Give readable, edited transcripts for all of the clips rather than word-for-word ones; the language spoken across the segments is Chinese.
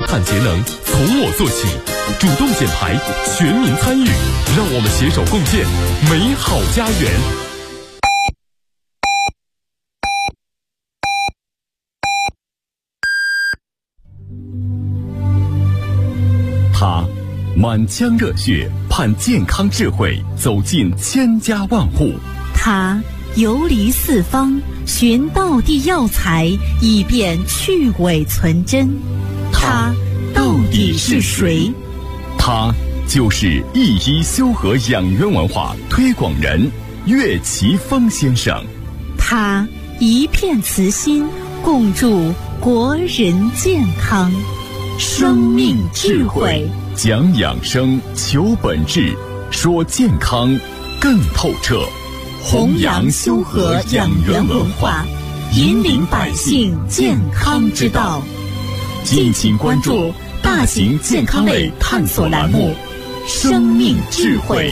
碳节能从我做起，主动减排，全民参与，让我们携手共建美好家园。他满腔热血，盼健康智慧走进千家万户。 他游离四方，寻道地药材，以便去伪存真。他到底是谁？ 他就是一一修和养元文化推广人岳奇峰先生。 他一片慈心，共筑国人健康。生命智慧， 讲养生，求本质，说健康更透彻。 弘扬修和养元文化，引领百姓健康之道。敬请关注大型健康类探索栏目《生命智慧》。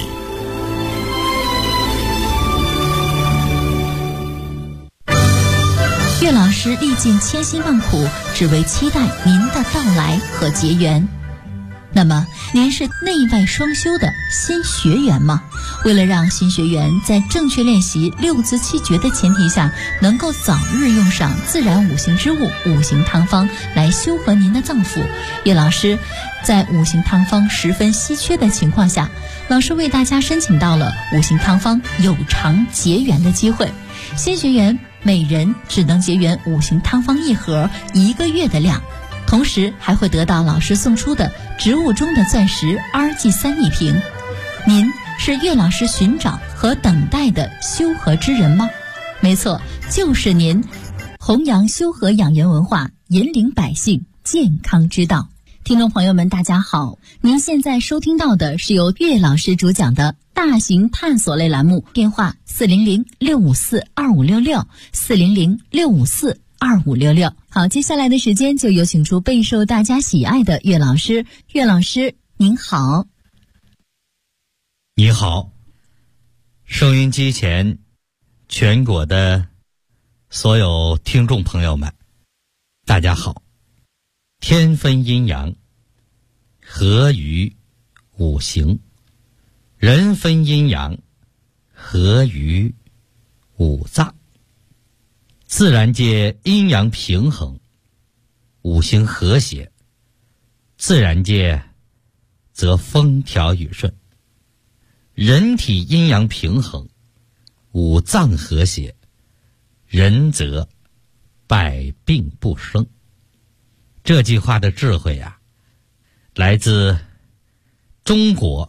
岳老师历尽千辛万苦，只为期待您的到来和结缘。那么，您是内外双修的新学员吗？为了让新学员在正确练习六字七诀的前提下，能够早日用上自然五行之物五行汤方来修和您的脏腑，岳老师在五行汤方十分稀缺的情况下，老师为大家申请到了五行汤方有偿结缘的机会。新学员每人只能结缘五行汤方一盒1个月的量，同时还会得到老师送出的植物中的钻石 RG3 一瓶。您是岳老师寻找和等待的修和之人吗？没错，就是您。弘扬修和养元文化，引领百姓健康之道。听众朋友们大家好，您现在收听到的是由岳老师主讲的大型探索类栏目，电话400-654-2566 400-654-2566。好，接下来的时间就有请出备受大家喜爱的岳老师。岳老师您好。 你好，收音机前全国的所有听众朋友们大家好。天分阴阳，合于五行；人分阴阳，合于五脏。自然界阴阳平衡，五行和谐，自然界则风调雨顺。人体阴阳平衡，五脏和谐，人则百病不生。这句话的智慧啊，来自中国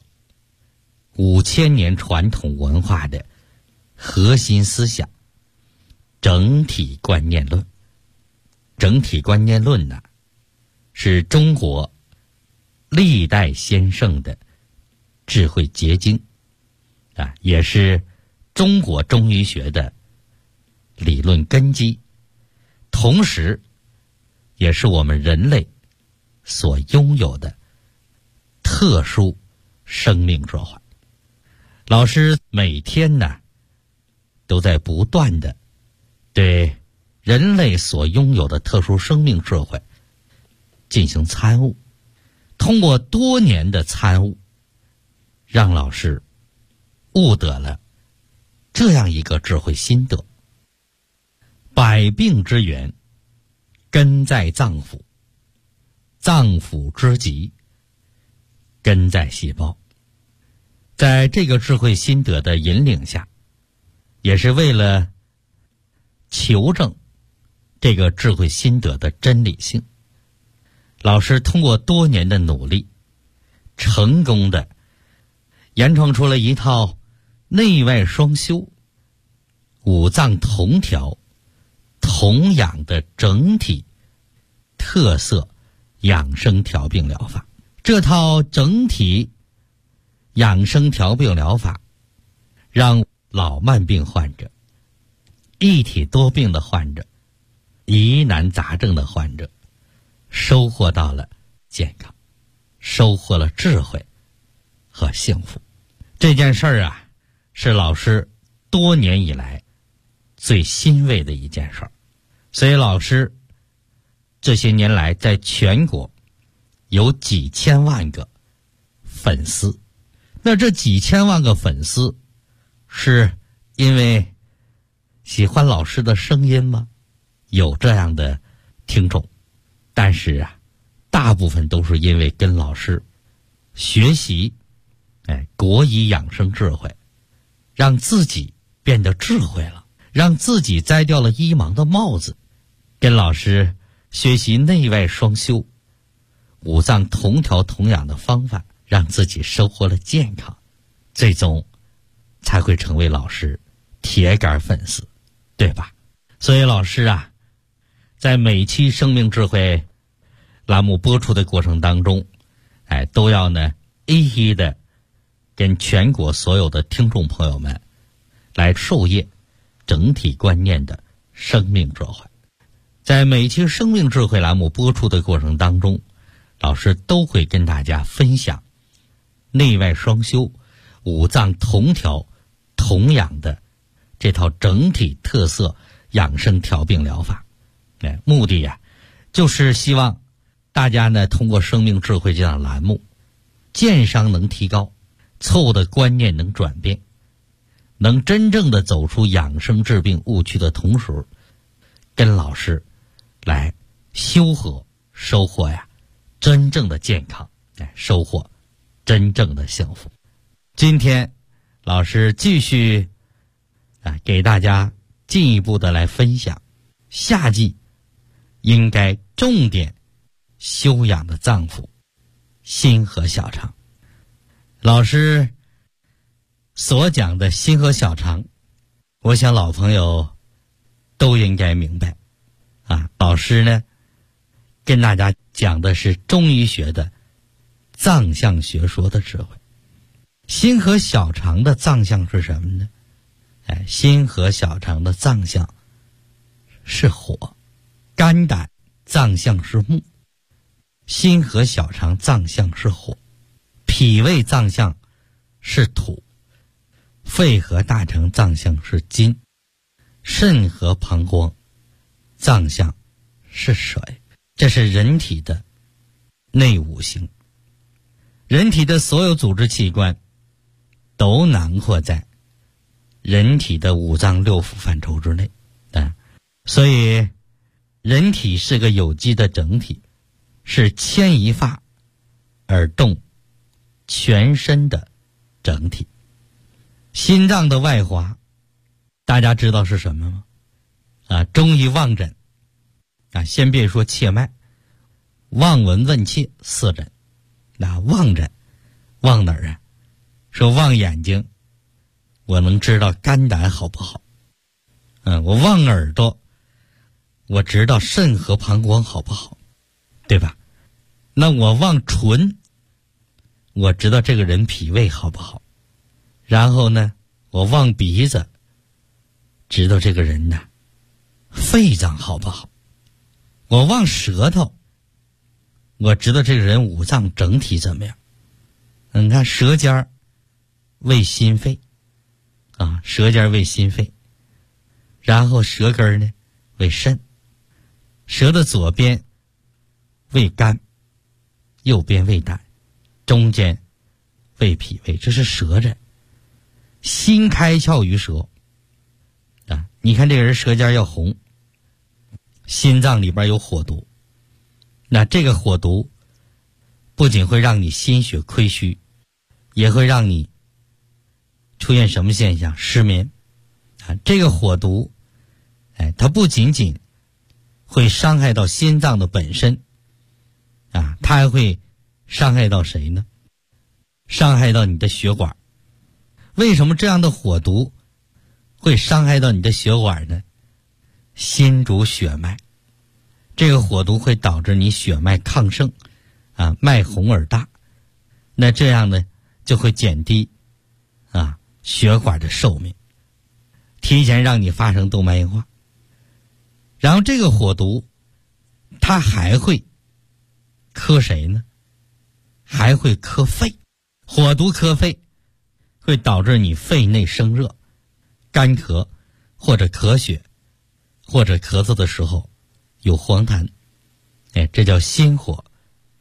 5000年传统文化的核心思想整体观念论。整体观念论呢，是中国历代先圣的智慧结晶啊，也是中国中医学的理论根基，同时也是我们人类所拥有的特殊生命之环。老师每天呢，都在不断的对人类所拥有的特殊生命智慧进行参悟，通过多年的参悟，让老师悟得了这样一个智慧心得：百病之源根在脏腑，脏腑之疾根在细胞。在这个智慧心得的引领下，也是为了求证这个智慧心得的真理性，老师通过多年的努力，成功的研创出了一套内外双修、五脏同调、同养的整体特色养生调病疗法。这套整体养生调病疗法，让老慢病患者、一体多病的患者、疑难杂症的患者收获到了健康，收获了智慧和幸福。这件事儿啊，是老师多年以来最欣慰的一件事儿。所以老师这些年来在全国有几千万个粉丝。那这几千万个粉丝是因为喜欢老师的声音吗？有这样的听众，但是大部分都是因为跟老师学习国医养生智慧，让自己变得智慧了，让自己摘掉了医盲的帽子，跟老师学习内外双修、五脏同调同养的方法，让自己收获了健康，最终才会成为老师铁杆粉丝，对吧？所以老师在每期生命智慧栏目播出的过程当中，都要一一的跟全国所有的听众朋友们来授业整体观念的生命智慧。在每期生命智慧栏目播出的过程当中，老师都会跟大家分享内外双修、五脏同调同养的这套整体特色养生调病疗法。目的就是希望大家通过生命智慧这档栏目，健商能提高，错误的观念能转变，能真正的走出养生治病误区的同时，跟老师来修和收获真正的健康，收获真正的幸福。今天老师继续给大家进一步的来分享夏季应该重点修养的脏腑心和小肠。老师所讲的心和小肠，我想老朋友都应该明白老师跟大家讲的是中医学的脏象学说的智慧。心和小肠的脏象是什么呢？心和小肠的脏象是火，肝胆脏象是木，心和小肠脏象是火，脾胃脏象是土，肺和大肠脏象是金，肾和膀胱脏象是水。这是人体的内五行，人体的所有组织器官都囊括在人体的五脏六腑范畴之内所以人体是个有机的整体，是牵一发而动全身的整体。心脏的外华大家知道是什么吗？中医望诊先别说切脉，望闻问切四诊。望诊望哪儿说望眼睛，我能知道肝胆好不好。我望耳朵，我知道肾和膀胱好不好，对吧？那我望唇，我知道这个人脾胃好不好。然后我望鼻子，知道这个人肺脏好不好。我望舌头，我知道这个人五脏整体怎么样。你看舌尖为心肺舌尖为心肺，然后舌根为肾，舌的左边为肝，右边为胆，中间为脾胃，这是舌诊。心开窍于舌你看这个人舌尖要红，心脏里边有火毒，那这个火毒不仅会让你心血亏虚，也会让你出现什么现象？失眠这个火毒它不仅仅会伤害到心脏的本身它还会伤害到谁呢？伤害到你的血管。为什么这样的火毒会伤害到你的血管呢？心主血脉，这个火毒会导致你血脉亢盛脉红而大，那这样就会减低血管的寿命，提前让你发生动脉硬化。然后这个火毒它还会克谁呢？还会克肺。火毒克肺会导致你肺内生热、干咳或者咳血，或者咳嗽的时候有黄痰这叫心火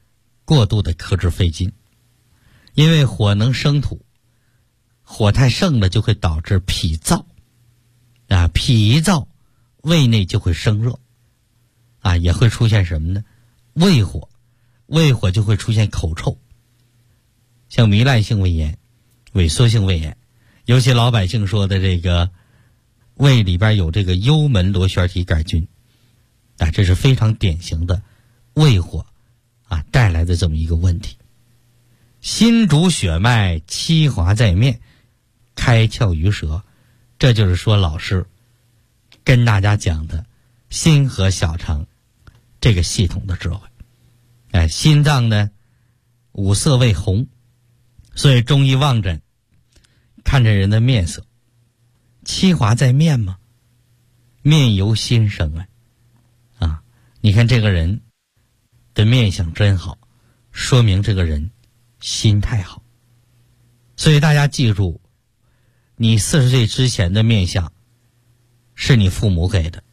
过度的克制肺经。因为火能生土，火太盛了就会导致脾燥，脾一燥，胃内就会生热，也会出现什么呢？胃火，胃火就会出现口臭。像糜烂性胃炎、萎缩性胃炎，尤其老百姓说的这个胃里边有这个幽门螺旋体杆菌，这是非常典型的胃火带来的这么一个问题。心主血脉，七华在面，开窍于舌，这就是说老师跟大家讲的心和小肠这个系统的智慧。心脏呢五色为红，所以中医望诊看着人的面色，七华在面嘛，面由心生你看这个人的面相真好，说明这个人心态好。所以大家记住，你40岁之前的面相是你父母给的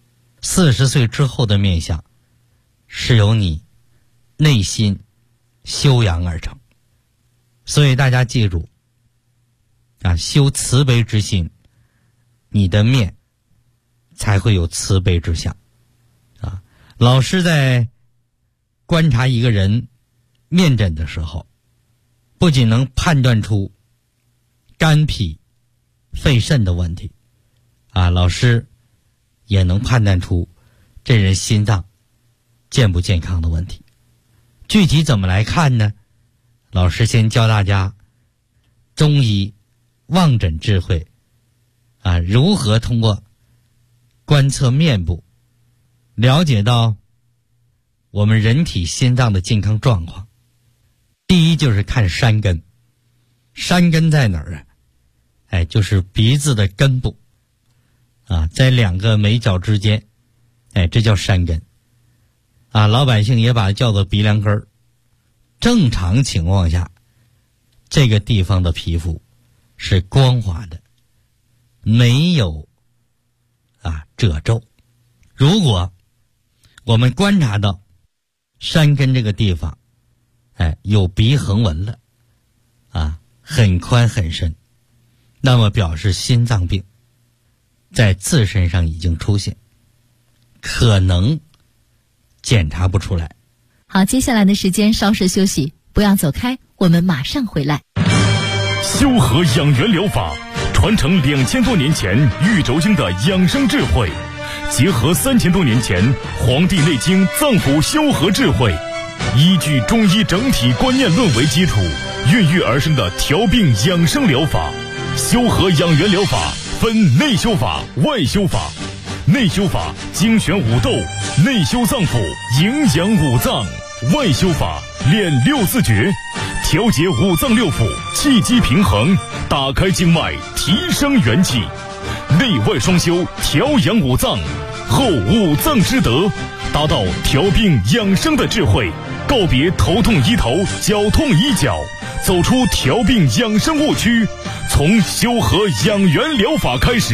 ，40岁之后的面相是由你内心修养而成。所以大家记住修慈悲之心，你的面才会有慈悲之相老师在观察一个人面诊的时候，不仅能判断出肝脾肺肾的问题老师也能判断出这人心脏健不健康的问题。具体怎么来看呢？老师先教大家中医望诊智慧如何通过观测面部了解到我们人体心脏的健康状况。第一就是看山根，山根在哪儿就是鼻子的根部在两个眉角之间这叫山根老百姓也把它叫做鼻梁根儿。正常情况下，这个地方的皮肤是光滑的，没有褶皱。如果我们观察到山根这个地方有鼻横纹了很宽很深，那么表示心脏病在自身上已经出现，可能检查不出来。 好，接下来的时间稍事休息，不要走开，我们马上回来。 修和养元疗法传承2000多年前玉轴经的养生智慧，结合3000多年前《黄帝内经》脏腑修和智慧，依据中医整体观念论为基础，孕育而生的调病养生疗法。修和养元疗法分内修法、外修法。内修法精选五斗，内修脏腑，营养五脏；外修法练六字诀，调节五脏六腑，气机平衡，打开经脉，提升元气。内外双修，调养五脏，后五脏之德，达到调病养生的智慧，告别头痛医头，脚痛医脚，走出调病养生误区，从修和养元疗法开始。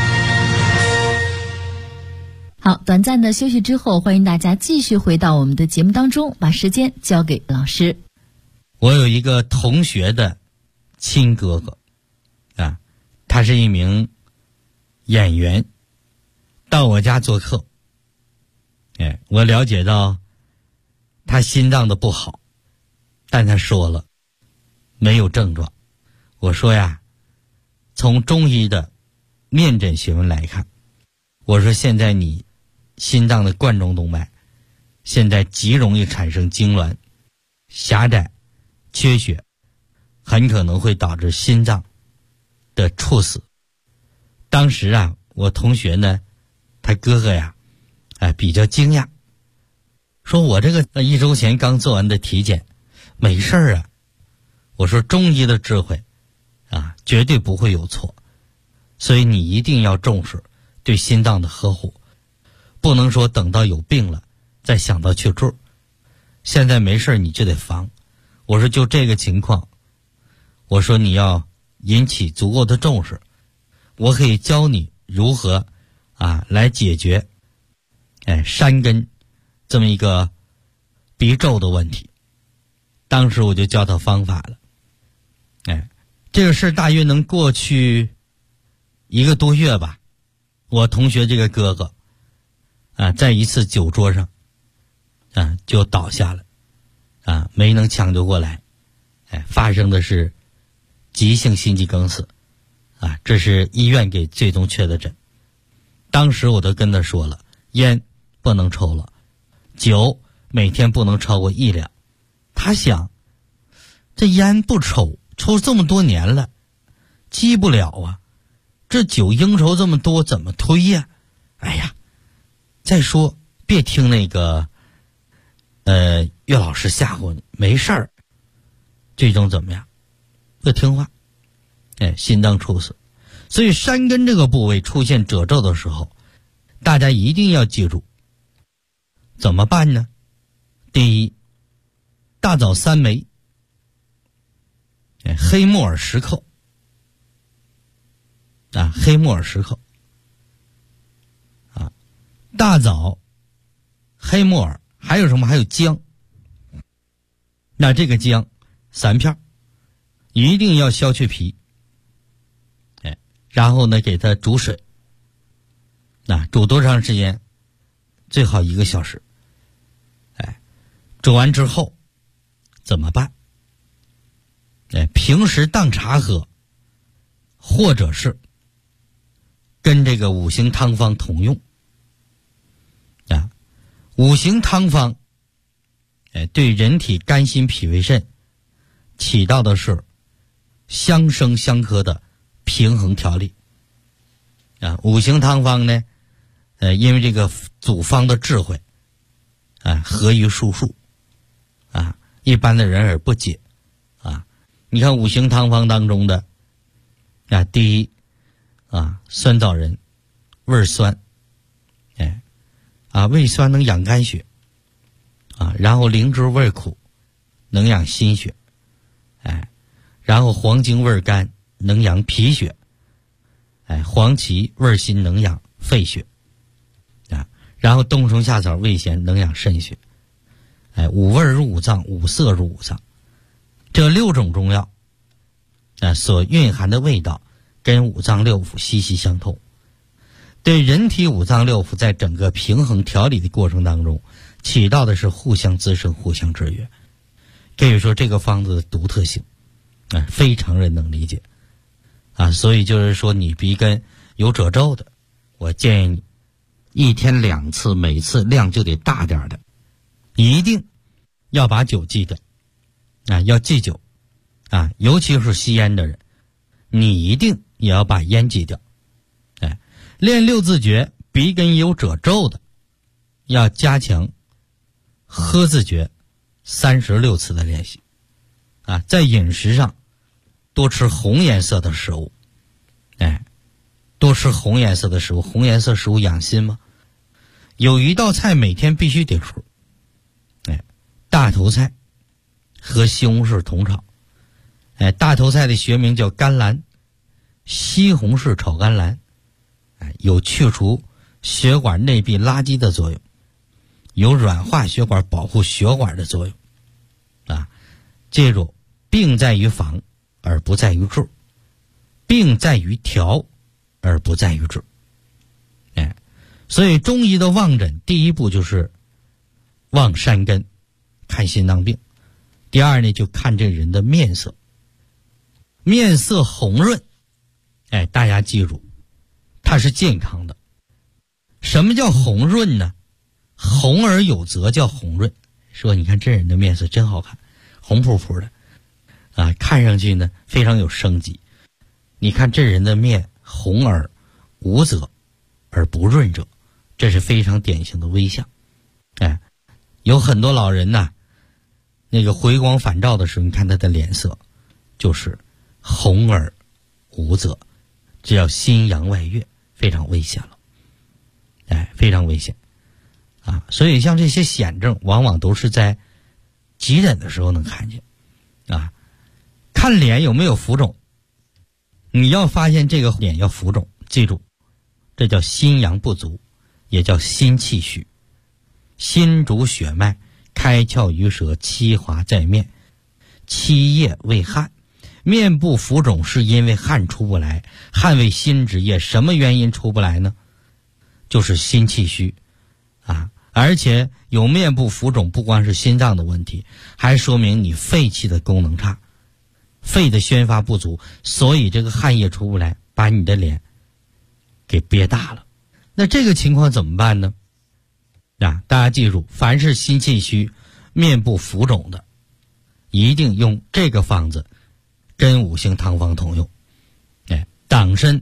好，短暂的休息之后，欢迎大家继续回到我们的节目当中，把时间交给老师。 我有一个同学的亲哥哥他是一名演员，到我家做客我了解到他心脏的不好，但他说了没有症状。我说从中医的面诊学问来看，我说现在你心脏的冠状动脉现在极容易产生痉挛、狭窄、缺血，很可能会导致心脏的猝死。当时我同学呢，他哥哥比较惊讶，说我这个1周前刚做完的体检，没事我说中医的智慧绝对不会有错，所以你一定要重视对心脏的呵护，不能说等到有病了再想到去治，现在没事你就得防。我说就这个情况，我说你要引起足够的重视，我可以教你如何来解决山根这么一个鼻皱的问题。 当时我就教他方法了。这个事大约能过去1个多月吧。我同学这个哥哥在一次酒桌上就倒下了，没能抢救过来，发生的是急性心肌梗死，这是医院给最终确的诊。当时我都跟他说了，烟不能抽了，酒每天不能超过1两。他想，这烟不抽这么多年了，戒不了啊，这酒应酬这么多怎么推呀？哎呀，再说别听那个岳老师吓唬你，没事儿。最终怎么样？不听话，心脏猝死。所以山根这个部位出现褶皱的时候，大家一定要记住怎么办呢？第一，大枣3枚，黑木耳10克，黑木耳10克，大枣、黑木耳，还有什么？还有姜。那这个姜3片，一定要削去皮，然后呢给它煮水，煮多长时间？最好1个小时。煮完之后怎么办？平时当茶喝，或者是跟这个5行汤方同用。5行汤方对人体肝心脾胃肾起到的是相生相克的平衡调理。5行汤方呢，因为这个组方的智慧合于术数，一般的人而不解。你看5行汤方当中的第一酸枣仁味酸，味酸能养肝血，然后灵芝味苦能养心血，然后黄精味甘能养脾血，黄芪味辛能养肺血，然后冬虫夏草味咸能养肾血，五味入五脏，五色入五脏。这6种中药所蕴含的味道跟五脏六腑息息相通，对人体五脏六腑在整个平衡调理的过程当中起到的是互相滋生、互相制约。可以说这个方子的独特性非常人能理解所以就是说你鼻根有褶皱的，我建议你1天2次，每次量就得大点的，一定要把酒忌掉要忌酒尤其是吸烟的人，你一定也要把烟忌掉。练6字诀，鼻根有褶皱的要加强喝字诀36次的练习在饮食上多吃红颜色的食物，多吃红颜色的食物。红颜色食物养心吗？有一道菜每天必须得吃，大头菜和西红柿同炒。大头菜的学名叫甘蓝，西红柿炒甘蓝，有去除血管内壁垃圾的作用，有软化血管、保护血管的作用。记住，病在于防而不在于治，病在于调而不在于治。所以中医的望诊第一步就是望山根，看心脏病。第二呢，就看这人的面色，面色红润，大家记住，它是健康的。什么叫红润呢？红而有泽叫红润。说你看这人的面色真好看，红扑扑的看上去呢非常有生机。你看这人的面红而无泽而不润者，这是非常典型的微象。有很多老人那个回光返照的时候，你看他的脸色就是红而无泽，这叫心阳外越，非常危险了。非常危险所以像这些显症往往都是在急诊的时候能看见看脸有没有浮肿，你要发现这个脸要浮肿，记住这叫心阳不足，也叫心气虚。心主血脉，开窍于舌，七华在面， 7夜未汗。面部浮肿是因为汗出不来，汗为心之液，什么原因出不来呢？就是心气虚啊。而且有面部浮肿不光是心脏的问题，还说明你肺气的功能差，肺的宣发不足，所以这个汗液出不来，把你的脸给憋大了。那这个情况怎么办呢？大家记住，凡是心气虚、面部浮肿的，一定用这个方子，跟5行汤方同用。党参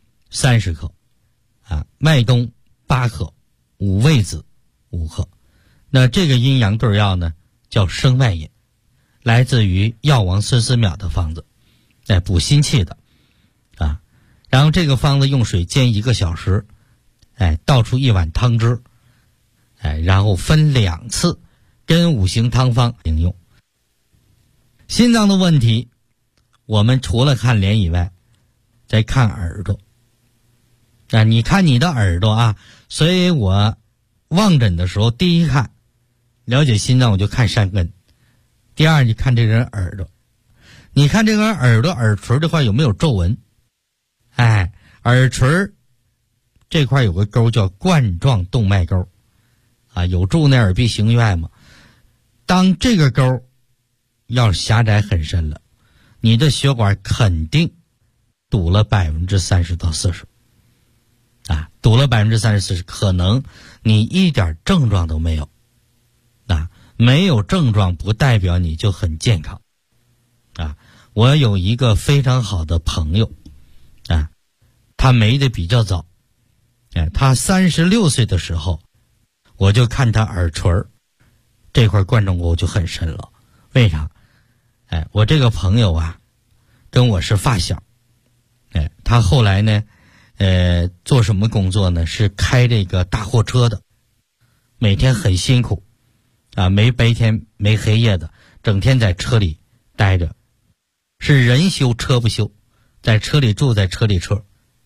30克，麦冬8克，五味子5克。那这个阴阳对药呢，叫生脉饮，来自于药王孙思邈的方子，补心气的然后这个方子用水煎1个小时，倒出1碗汤汁，然后分2次跟5行汤方应用。心脏的问题，我们除了看脸以外，再看耳朵。你看你的耳朵所以我望诊的时候，第一看了解心脏，我就看山根；第二，你看这个人耳朵，你看这个人耳朵耳垂这块有没有皱纹？耳垂这块有个沟叫冠状动脉沟有助内耳鼻行院嘛。当这个沟要狭窄很深了，你的血管肯定堵了30%到40%堵了30%-40%，可能你一点症状都没有没有症状不代表你就很健康我有一个非常好的朋友他没的比较早他36岁的时候，我就看他耳垂这块冠状沟就很深了。为啥？我这个朋友跟我是发小，他后来呢做什么工作呢？是开这个大货车的，每天很辛苦没白天没黑夜的，整天在车里待着，是人休车不休，在车里住，在车里车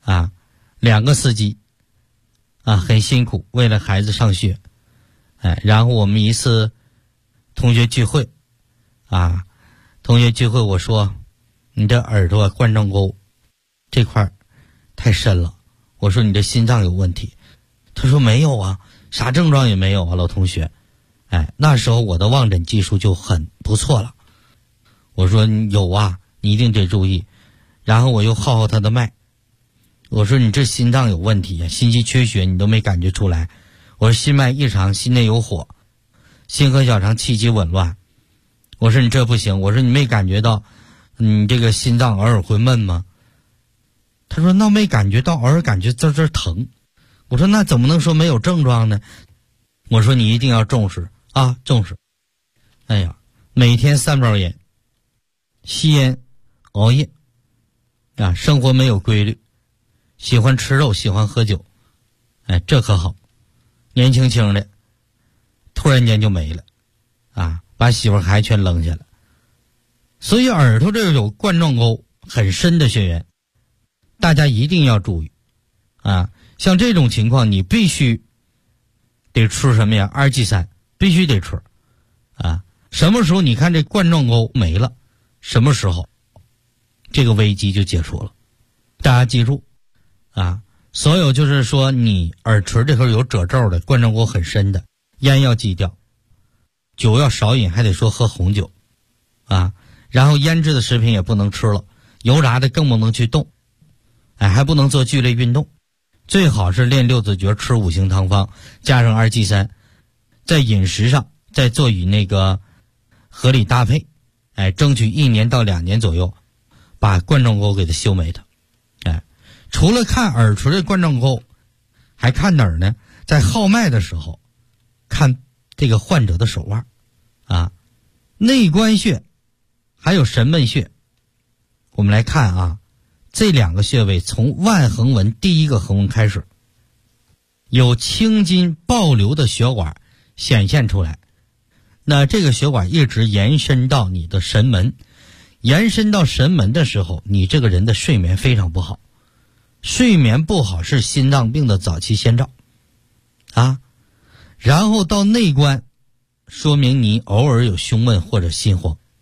2个司机很辛苦，为了孩子上学然后我们一次同学聚会我说你这耳朵冠状沟这块太深了，我说你这心脏有问题。他说没有啥症状也没有老同学。那时候我的望诊技术就很不错了。我说有你一定得注意。然后我又号他的脉，我说你这心脏有问题心肌缺血你都没感觉出来。我说心脉异常，心内有火，心和小肠气机紊乱。我说你这不行，我说你没感觉到你这个心脏偶尔会闷吗？他说那没感觉到，偶尔感觉滋滋疼。我说那怎么能说没有症状呢？我说你一定要重视重视。每天3包烟，吸烟，熬夜生活没有规律，喜欢吃肉，喜欢喝酒，这可好，年轻轻的突然间就没了把媳妇孩全扔下了。所以耳朵这有冠状沟很深的血缘，大家一定要注意像这种情况你必须得吃什么呀？2G3必须得吃什么时候你看这冠状沟没了，什么时候这个危机就解除了。大家记住所有就是说你耳垂这块有褶皱的，冠状沟很深的，烟要忌掉，酒要少饮，还得说喝红酒然后腌制的食品也不能吃了，油炸的更不能去动还不能做剧烈运动，最好是练6字诀，吃5行汤方，加上2G3，在饮食上再做与那个合理搭配争取1年到2年左右把冠状沟给它修没它除了看耳垂的冠状沟，还看哪儿呢？在号脉的时候看这个患者的手腕内关穴还有神门穴。我们来看这2个穴位，从腕横纹第1个横纹开始，有青筋暴流的血管显现出来，那这个血管一直延伸到你的神门，延伸到神门的时候，你这个人的睡眠非常不好，睡眠不好是心脏病的早期先兆然后到内关，说明你偶尔有胸闷或者心慌，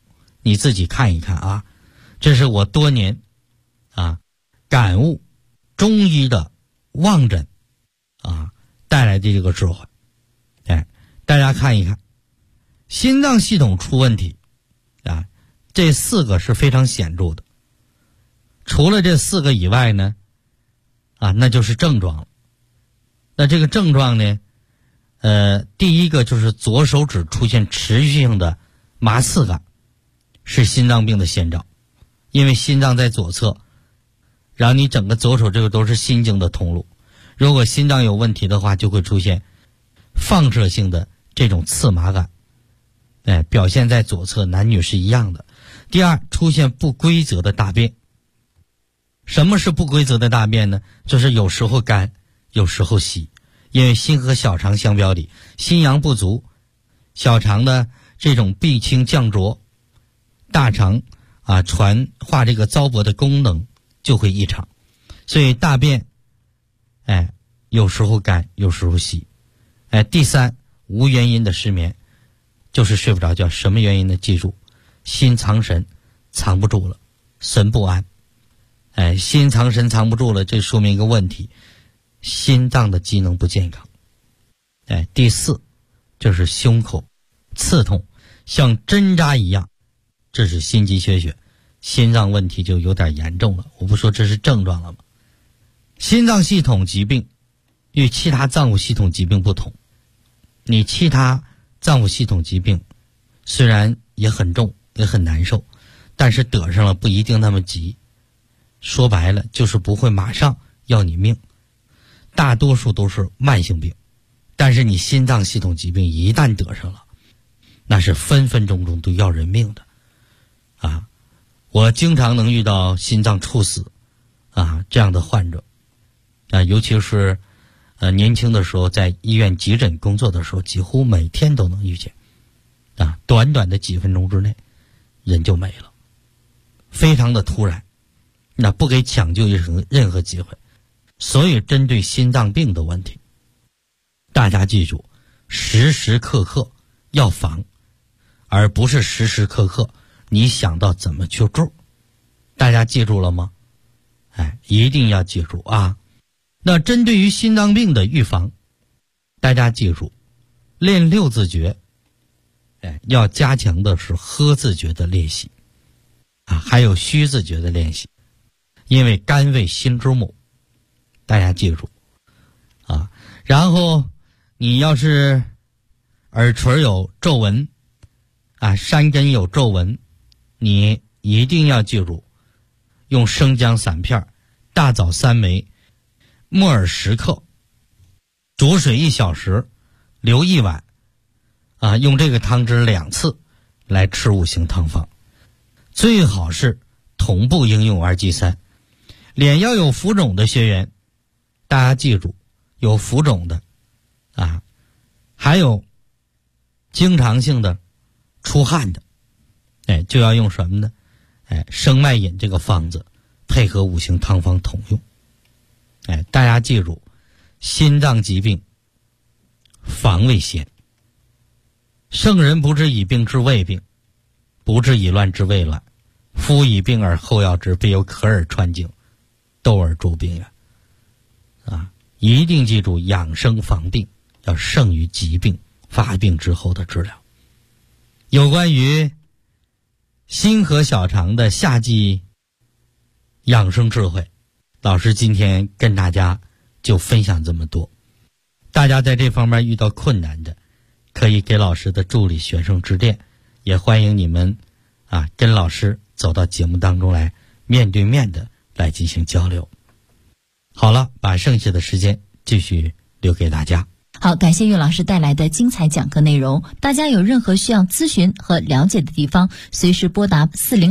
你自己看一看啊，这是我多年感悟中医的望诊带来的这个智慧。大家看一看，心脏系统出问题这4个是非常显著的。除了这4个以外呢那就是症状了。那这个症状呢第一个就是左手指出现持续性的麻刺感，是心脏病的先兆。因为心脏在左侧，然后你整个左手这个都是心经的通路，如果心脏有问题的话，就会出现放射性的这种刺麻感，表现在左侧，男女是一样的。第二，出现不规则的大便。什么是不规则的大便呢？就是有时候干，有时候稀。因为心和小肠相表里，心阳不足，小肠的这种闭清降浊，大肠传化这个糟粕的功能就会异常，所以大便有时候干，有时候稀。第三，无原因的失眠，就是睡不着觉。什么原因呢？记住，心藏神藏不住了，神不安。心藏神藏不住了，这说明一个问题，心脏的机能不健康。第四就是胸口刺痛，像针扎一样，这是心肌缺血，心脏问题就有点严重了。我不说这是症状了吗？心脏系统疾病与其他脏腑系统疾病不同，你其他脏腑系统疾病虽然也很重也很难受，但是得上了不一定那么急，说白了就是不会马上要你命，大多数都是慢性病。但是你心脏系统疾病一旦得上了，那是分分钟钟都要人命的我经常能遇到心脏猝死这样的患者尤其是年轻的时候在医院急诊工作的时候，几乎每天都能遇见短短的几分钟之内人就没了，非常的突然，那不给抢救任何机会。所以针对心脏病的问题，大家记住，时时刻刻要防，而不是时时刻刻你想到怎么救助。大家记住了吗？一定要记住那针对于心脏病的预防，大家记住，练6字诀要加强的是呵字诀的练习还有虚字诀的练习。因为肝为心之母，大家记住然后你要是耳垂有皱纹山根有皱纹，你一定要记住，用生姜散片，大枣3枚，木耳10克，煮水1小时，留1碗用这个汤汁2次来吃5行汤方，最好是同步应用2G3。脸要有浮肿的学员，大家记住，有浮肿的还有经常性的出汗的就要用什么呢？生脉饮这个方子配合5行汤方同用。大家记住，心脏疾病防为先。圣人不治已病治未病，不治已乱治未乱。夫以病而后药之，必有可耳穿经，窦而诸病源。一定记住，养生防病要胜于疾病发病之后的治疗。有关于心和小肠的夏季养生智慧，老师今天跟大家就分享这么多。大家在这方面遇到困难的，可以给老师的助理学生致电，也欢迎你们跟老师走到节目当中来，面对面的来进行交流。好了，把剩下的时间继续留给大家。 好，感谢岳老师带来的精彩讲课内容。大家有任何需要咨询和了解的地方，随时拨打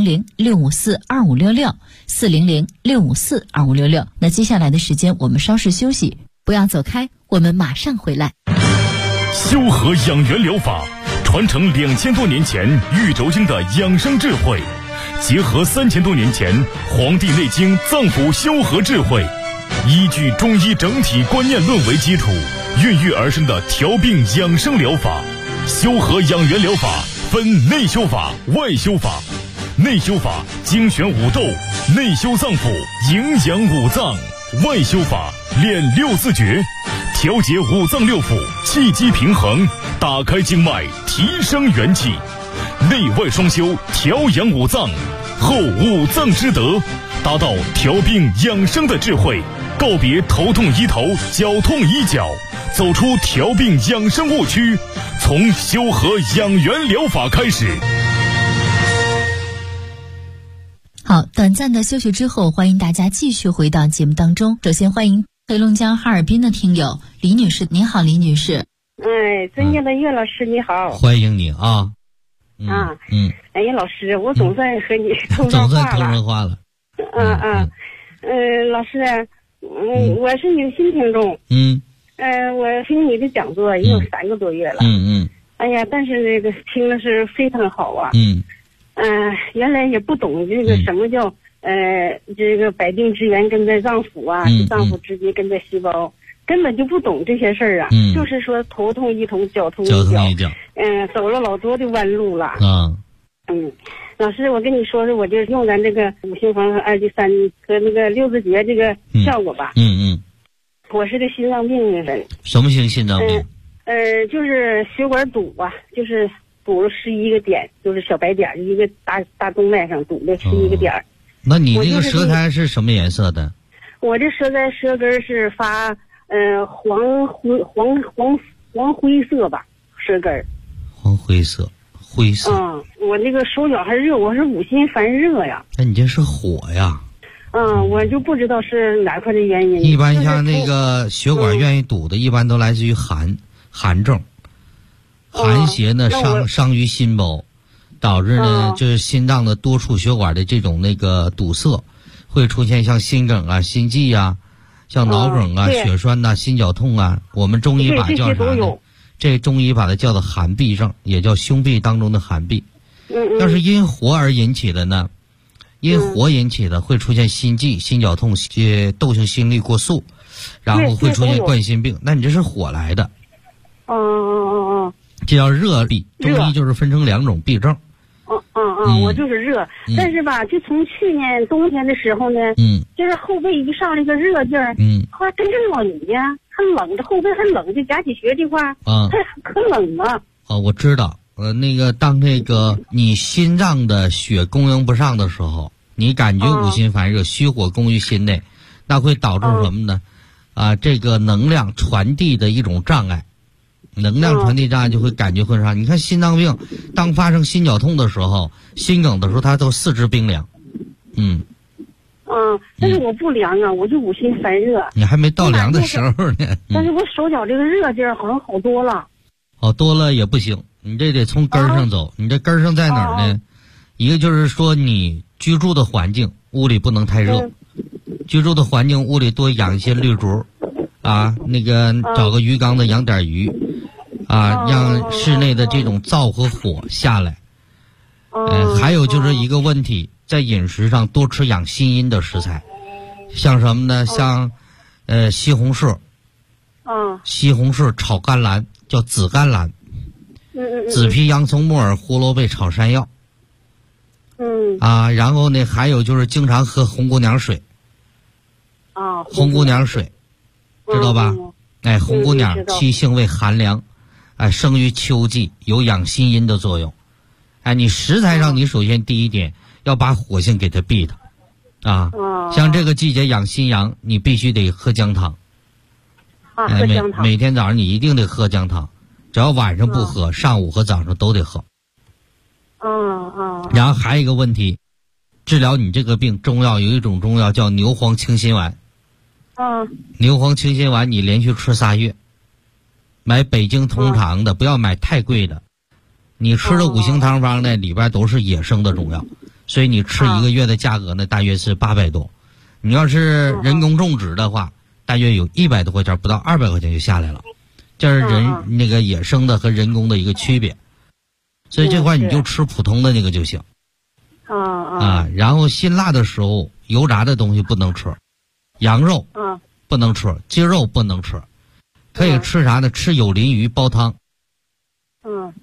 400-654-2566 400-654-2566。那接下来的时间我们稍事休息，不要走开，我们马上回来。 修和养元疗法传承2000多年前玉轴经的养生智慧，结合3000多年前《黄帝内经》脏腑修和智慧，依据中医整体观念论为基础，孕育而生的调病养生疗法。修和养元疗法分内修法、外修法， 内修法精选五斗，内修脏腑营养五脏，外修法练六字诀，调节五脏六腑，气机平衡，打开经脉，提升元气，内外双修，调养五脏，后五脏之德，达到调病养生的智慧，告别头痛医头，脚痛医脚，走出调病养生误区，从修和养元疗法开始。 好，短暂的休息之后，欢迎大家继续回到节目当中。首先欢迎黑龙江哈尔滨的听友李女士，您好，李女士。 尊敬的岳老师你好。 欢迎你啊。 哎呀，老师，我总算和你通上话了。老师，我是你的新听众。我听你的讲座也有3个多月了。哎呀，但是那个听的是非常好啊。原来也不懂这个什么叫这个百病之源根在脏腑啊，脏腑直接根在细胞，根本就不懂这些事儿啊。就是说头痛医头，脚痛医脚。走了老多的弯路了。老师，我跟你说说，我就用咱这个五行房和2、3和那个六字诀这个效果吧。我是个心脏病的人。 什么型心脏病？ 就是血管堵啊，就是堵了11个点，就是小白点，一个大动脉上堵了11个点。 那你这个舌苔是什么颜色的？ 我这舌根是发黄灰色吧，舌根。黄灰色。我那个手脚还热，我是五心烦热呀。 那你这是火呀？ 我就不知道是哪块的原因。 一般像那个血管愿意堵的，一般都来自于寒症。寒邪呢伤于心包，导致呢就是心脏的多处血管的这种那个堵塞，会出现像心梗啊、心悸啊，像脑梗啊、血栓呐、心绞痛啊。我们中医把叫啥呢？这中医把它叫做寒痹症，也叫胸痹当中的寒痹。要是因火而引起的呢，因火引起的会出现心悸、心绞痛、窦性心律过速，然后会出现冠心病。那你这是火来的。这叫热痹，中医就是分成2种痹症。 我就是热，但是吧，就从去年冬天的时候呢，就是后背一上来个热劲儿，后来跟着老泥呀，还冷，这后背还冷，就夹起穴这块还可冷了。 我知道，那个当那个你心脏的血供应不上的时候，你感觉五心烦热，虚火攻于心内，那会导致什么呢？这个能量传递的一种障碍。能量传递障碍就会感觉会啥？你看心脏病，当发生心绞痛的时候、心梗的时候，它都四肢冰凉。 但是我不凉啊，我就五心烦热。 你还没到凉的时候呢。 但是我手脚这个热劲儿好像好多了。 好多了也不行，你这得从根儿上走。你这根儿上在哪儿呢？一个就是说你居住的环境，屋里不能太热。居住的环境，屋里多养一些绿竹，那个找个鱼缸的养点鱼。让室内的这种燥和火下来。还有就是一个问题，在饮食上多吃养心阴的食材，像什么呢？像西红柿。西红柿炒甘蓝叫紫甘蓝。紫皮、洋葱、木耳、胡萝卜炒山药。然后呢，还有就是经常喝红姑娘水。红姑娘水，知道吧？红姑娘其性味寒凉。生于秋季，有养心阴的作用。你食材上，你首先第一点要把火性给它避它。像这个季节养心阳，你必须得喝姜汤。 喝姜汤。 每天早上你一定得喝姜汤，只要晚上不喝，上午和早上都得喝。然后还有一个问题，治疗你这个病，中药有一种中药叫牛黄清心丸。牛黄清心丸你连续吃3月。买北京通常的，不要买太贵的。你吃的五行汤方呢，里边都是野生的中药，所以你吃1个月的价格呢，大约是800多。你要是人工种植的话，大约有100多块钱，不到200块钱就下来了。这是那个野生的和人工的一个区别。所以这块你就吃普通的那个就行。然后辛辣的时候，油炸的东西不能吃，羊肉不能吃，鸡肉不能吃。可以吃啥呢？吃有鳞鱼煲汤。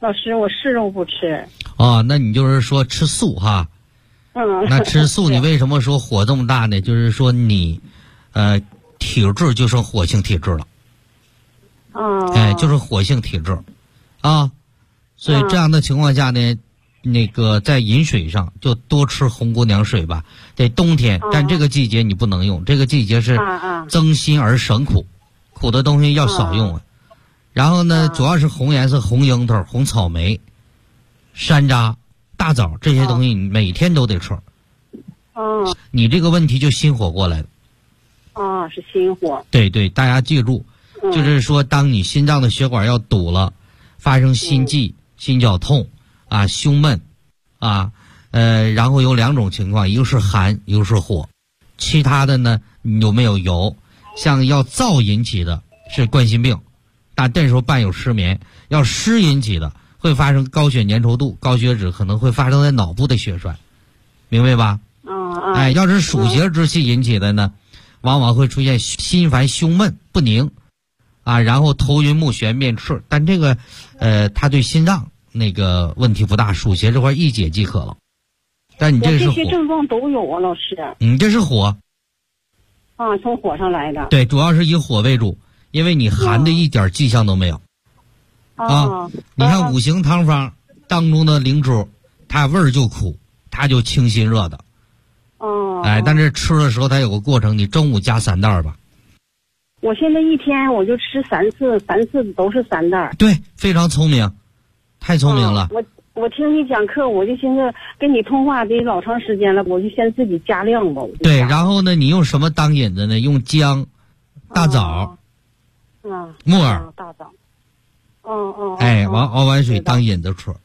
老师，我是肉不吃。 哦，那你就是说吃素哈？那吃素你为什么说火这么大呢？就是说你，体质就剩火性体质了。就是火性体质，所以这样的情况下呢，那个在饮水上就多吃红姑娘水吧。在冬天，但这个季节你不能用，这个季节是增辛而省苦，苦的东西要少用啊。然后呢，主要是红颜色，红樱桃、红草莓、山楂、大枣这些东西，你每天都得吃。你这个问题就心火过来了。 是心火。 对，大家记住，就是说，当你心脏的血管要堵了，发生心悸、心绞痛胸闷然后有2种情况，一个是寒，一个是火。其他的呢，有没有？有，像要燥引起的是冠心病，但这时候伴有失眠；要湿引起的会发生高血粘稠度、高血脂，可能会发生在脑部的血栓，明白吧？要是暑邪之气引起的呢，往往会出现心烦、胸闷、不宁然后头晕目眩、面赤，但这个它对心脏那个问题不大，暑邪这块一解即可了。但你这是火， 这些症状都有啊，老师。 你这是火从火上来的。 对，主要是以火为主，因为你寒的一点迹象都没有。你看五行汤方当中的灵芝，它味儿就苦，它就清心热的。但是吃的时候它有个过程，你中午加3袋吧。 我现在一天我就吃3次都是3袋。 对，非常聪明，太聪明了。 我听你讲课，我就寻思跟你通话得老长时间了，我就先自己加量吧。 对，然后呢，你用什么当引子呢？用姜、大枣、木耳、 大枣。 完熬完水当引子吃。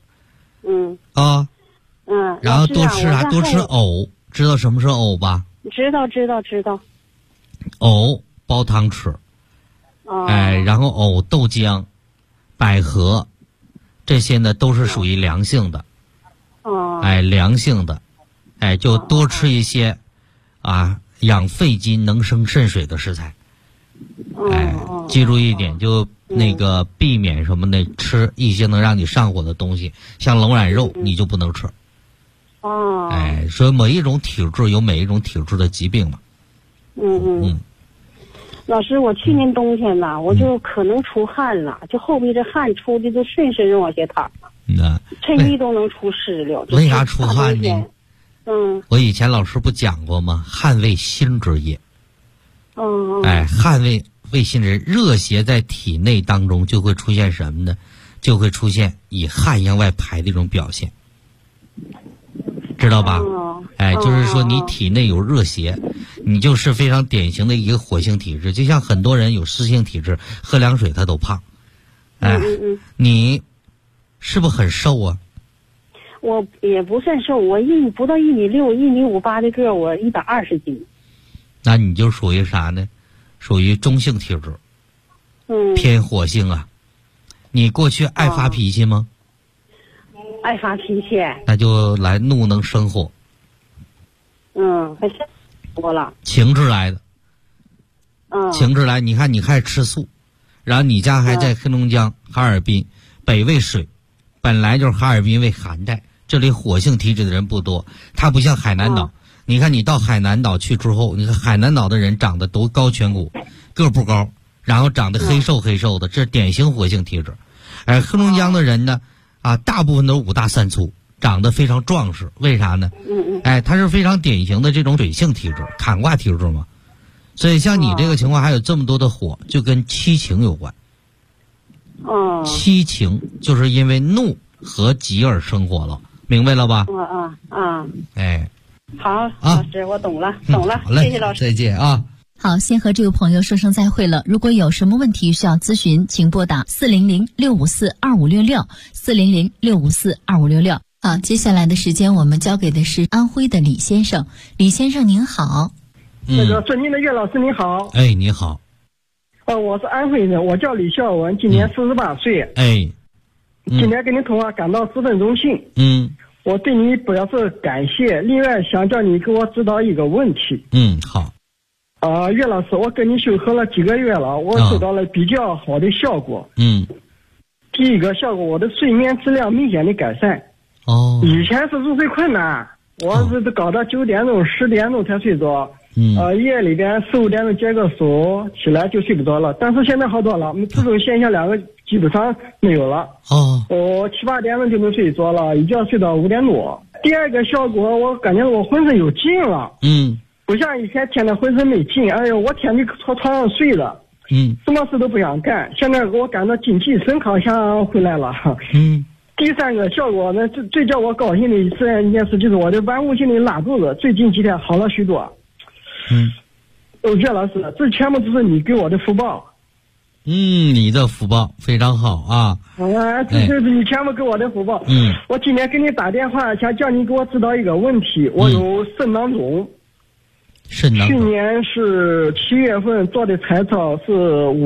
然后多吃啥？多吃藕，知道什么是藕吧？ 知道。 藕煲汤吃。然后藕、豆浆、百合，这些呢都是属于凉性的。凉性的，就多吃一些养肺筋、能生肾水的食材。记住一点，就那个避免什么呢？吃一些能让你上火的东西，像龙眼肉你就不能吃。所以每一种体质有每一种体质的疾病嘛。 老师，我去年冬天吧，我就可能出汗了，就后背这汗出的就顺着往下淌了，衬衣都能出湿了。 为啥出汗呢？我以前老师不讲过吗？汗为心之液。汗为心之液，热邪在体内当中就会出现什么呢？就会出现以汗向外排的一种表现，知道吧？就是说你体内有热邪，你就是非常典型的一个火性体质。就像很多人有湿性体质，喝凉水他都胖。你是不是很瘦啊？ 我也不算瘦，我不到1.6米，1.58米的个，我120斤。 那你就属于啥呢？属于中性体质，偏火性啊。你过去爱发脾气吗？ 爱发脾气。 那就来怒能生火。 还是多了。 情志来的。情志来，你看你还吃素，然后你家还在黑龙江、哈尔滨，北为水，本来就是哈尔滨为寒带，这里火性体质的人不多，它不像海南岛。你看你到海南岛去之后，你看海南岛的人长得都高颧骨，个不高，然后长得黑瘦的，这是典型火性体质。而黑龙江的人呢，大部分都是5大3粗，长得非常壮实，为啥呢？它是非常典型的这种水性体质，坎卦体质嘛。所以像你这个情况还有这么多的火，就跟七情有关。七情就是因为怒和急而生火了，明白了吧？ 好，老师，我懂了。 好嘞， 谢谢老师， 再见啊。 好，先和这位朋友说声再会了。如果有什么问题需要咨询，请拨打400-654-2566，400-654-2566。好，接下来的时间我们交给的是安徽的李先生。李先生您好。 那个尊敬的岳老师您好。 你好。 我是安徽人，我叫李孝文，今年48岁。今天跟你通话感到十分荣幸。我对你表示感谢，另外想叫你给我指导一个问题。 好。 岳老师，我跟你修合了几个月了，我收到了比较好的效果。 第一个效果，我的睡眠质量明显的改善。 哦。 以前是入睡困难，我是搞到9点钟、10点钟才睡着。夜里边4、5点钟接个手，起来就睡不着了。但是现在好多了，这种现象2个基本上没有了。我7、8点钟就能睡着了，一觉睡到5点多。第二个效果，我感觉我浑身有劲了。不像以前天天浑身没劲，哎呦，我天天床上睡着。什么事都不想干。现在我感到精气神好像回来了。第三个效果呢，最叫我高兴的一件事就是我的顽固性的拉肚子，最近几天好了许多。岳老师，这全部都是你给我的福报。 你的福报非常好啊！ 这是你全部给我的福报。我今天给你打电话，想叫你给我指导一个问题。我有肾囊肿。去年是7月份做的彩超是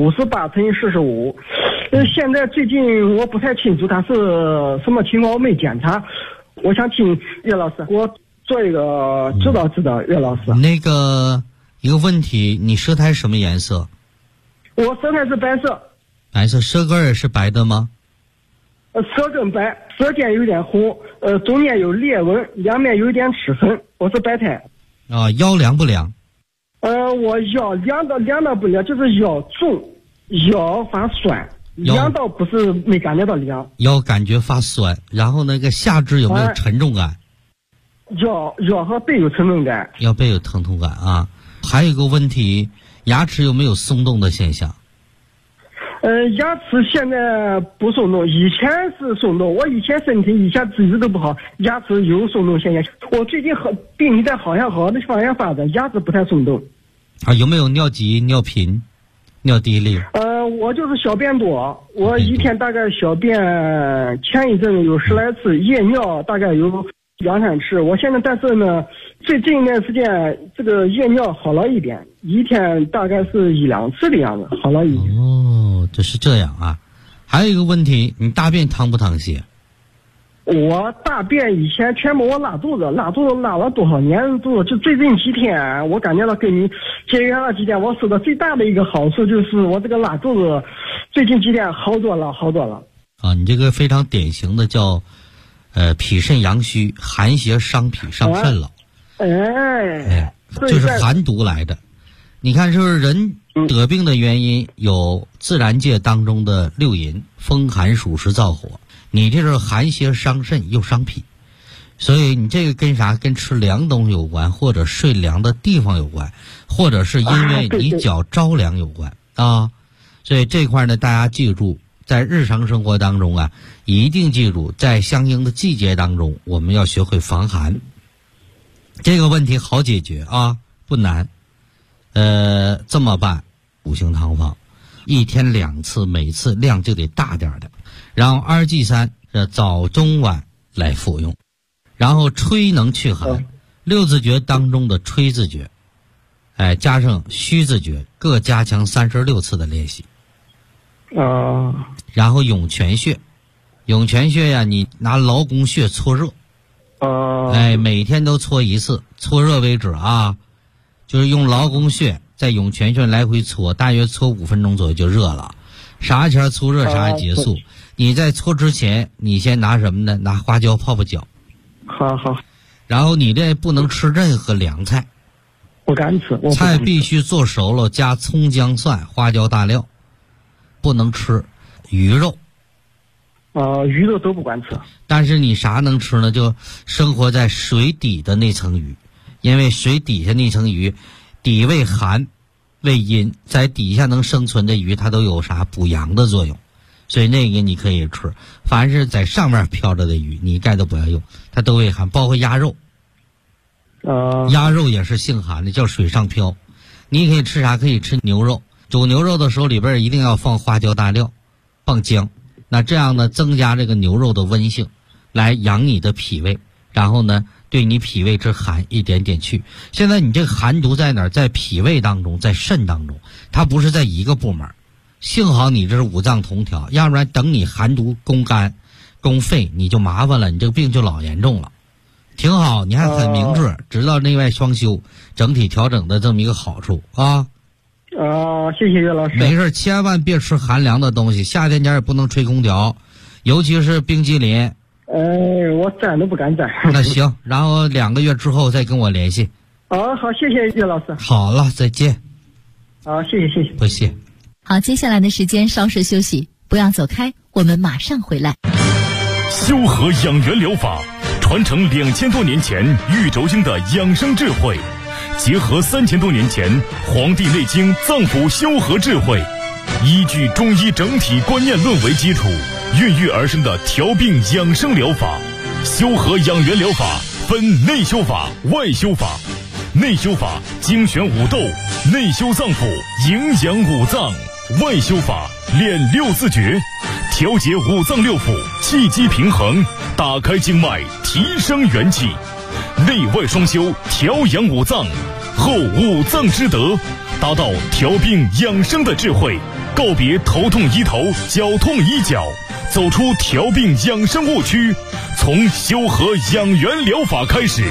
58×45，现在最近我不太清楚它是什么情况，我没检查。我想请岳老师给我做一个指导，岳老师。 那个一个问题，你舌苔什么颜色？ 我舌苔是白色。 白色，舌根也是白的吗？ 舌根白，舌尖有点红，中间有裂纹，两面有一点齿痕。我是白苔。 腰凉不凉？ 我腰凉到不凉，就是腰重，腰发酸。凉到不是没感觉到凉， 腰感觉发酸，然后那个下肢有没有沉重感？ 腰和背有沉重感， 腰背有疼痛感啊。还有一个问题，牙齿有没有松动的现象？ 牙齿现在不松动，以前是松动。我以前身体一直都不好，牙齿有松动现象。我最近病情在好的方向发展，牙齿不太松动。 有没有尿急、尿频、尿滴沥？ 我就是小便多，我一天大概小便前一阵有10来次，夜尿大概有2、3次。我现在但是呢，最近一段时间这个夜尿好了一点，一天大概是1、2次的样子，好了一点。 这是这样啊。还有一个问题，你大便淌不淌血？ 我大便以前全部我拉肚子拉了多少年肚子，就最近几天我感觉到跟你结缘了几天，我受到最大的一个好处就是我这个拉肚子最近几天好多了。 你这个非常典型的叫脾肾阳虚，寒邪伤脾伤肾了。就是寒毒来的。你看，就是人得病的原因有自然界当中的6淫：风寒暑湿燥火。你这是寒邪伤肾又伤脾，所以你这个跟啥？跟吃凉东西有关，或者睡凉的地方有关，或者是因为你脚着凉有关啊。所以这块呢，大家记住，在日常生活当中啊，一定记住，在相应的季节当中，我们要学会防寒。这个问题好解决啊，不难。这么办，5行汤方，1天2次，每次量就得大点的。然后2G3早中晚来服用，然后吹能去寒，6字诀当中的吹字诀，加上虚字诀，各加强36次的练习。然后涌泉穴呀，你拿劳宫穴搓热。每天都搓1次，搓热为止啊。就是用劳宫穴在涌泉穴来回搓，大约搓5分钟左右就热了。啥前搓热啥结束。你在搓之前，你先拿什么呢？拿花椒泡脚。 好。 然后你这不能吃任何凉菜。 不敢吃。 菜必须做熟了，加葱姜蒜、花椒大料。不能吃鱼肉。 鱼肉都不敢吃。 但是你啥能吃呢？就生活在水底的那层鱼，因为水底下那层鱼，底为寒，为阴，在底下能生存的鱼，它都有啥补阳的作用。所以那个你可以吃，凡是在上面飘着的鱼，你一概都不要用，它都为寒，包括鸭肉。鸭肉也是性寒的，叫水上漂。你可以吃啥？可以吃牛肉。煮牛肉的时候里边一定要放花椒大料，放姜。那这样呢，增加这个牛肉的温性，来养你的脾胃，然后呢，对你脾胃之寒一点点去。现在你这个寒毒在哪儿？在脾胃当中，在肾当中，它不是在一个部门。幸好你这是5脏同调，要不然等你寒毒攻肝、攻肺，你就麻烦了，你这个病就老严重了。挺好，你还很明智，知道内外双修，整体调整的这么一个好处啊。 谢谢岳老师。 没事，千万别吃寒凉的东西，夏天家也不能吹空调，尤其是冰激凌。 我沾都不敢沾。 那行，然后2个月之后再跟我联系。 好，谢谢岳老师。 好了，再见。 好，谢谢。 不谢。 好，接下来的时间稍事休息，不要走开，我们马上回来。 修和养元疗法传承2000多年前玉轴经的养生智慧，结合3000多年前《黄帝内经》脏腑修和智慧，依据中医整体观念论为基础，孕育而生的调病养生疗法。修和养元疗法分内修法、外修法。内修法精选五斗，内修脏腑，营养五脏；外修法练6字诀，调节五脏六腑，气机平衡，打开经脉，提升元气。内外双修，调养五脏，后五脏之德，达到调病养生的智慧，告别头痛医头，脚痛医脚，走出调病养生误区，从修和养元疗法开始。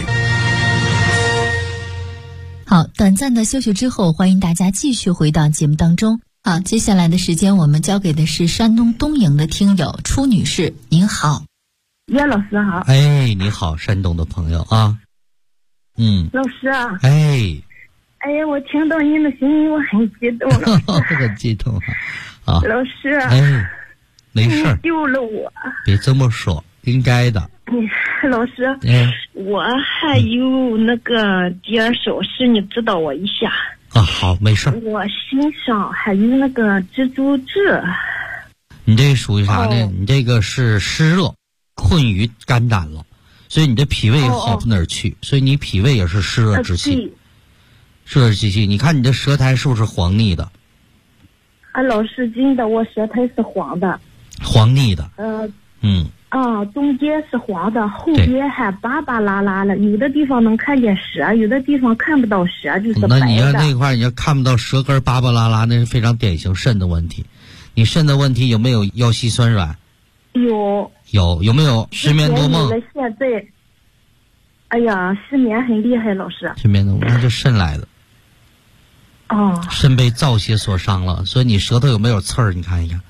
好，短暂的休息之后，欢迎大家继续回到节目当中。好，接下来的时间我们交给的是山东东营的听友初女士，您好。 叶老师好。 哎，你好，山东的朋友啊。 老师啊。 哎呀，我听到您的声音，我很激动了。 很激动啊。 老师。 没事儿。 救了我。 别这么说，应该的。 老师，我还有那个点手势，你指导我一下。 好，没事。 我身上还有那个蜘蛛痣。 你这属于啥呢？你这个是湿热困于肝胆了，所以你的脾胃好不哪儿去，所以你脾胃也是湿热之气。湿热之气，你看你的舌苔是不是黄腻的？ 老师，真的，我舌苔是黄的。 黄腻的。 中间是黄的，后边还巴巴拉拉了，有的地方能看见舌，有的地方看不到舌，就是白的。 那你要那块你要看不到舌根巴巴拉拉，那是非常典型肾的问题。你肾的问题有没有腰膝酸软？有没有失眠多梦？ 现在，哎呀，失眠很厉害，老师。 失眠多梦，那就肾来的。肾被燥邪所伤了，所以你舌头有没有刺儿？你看一看。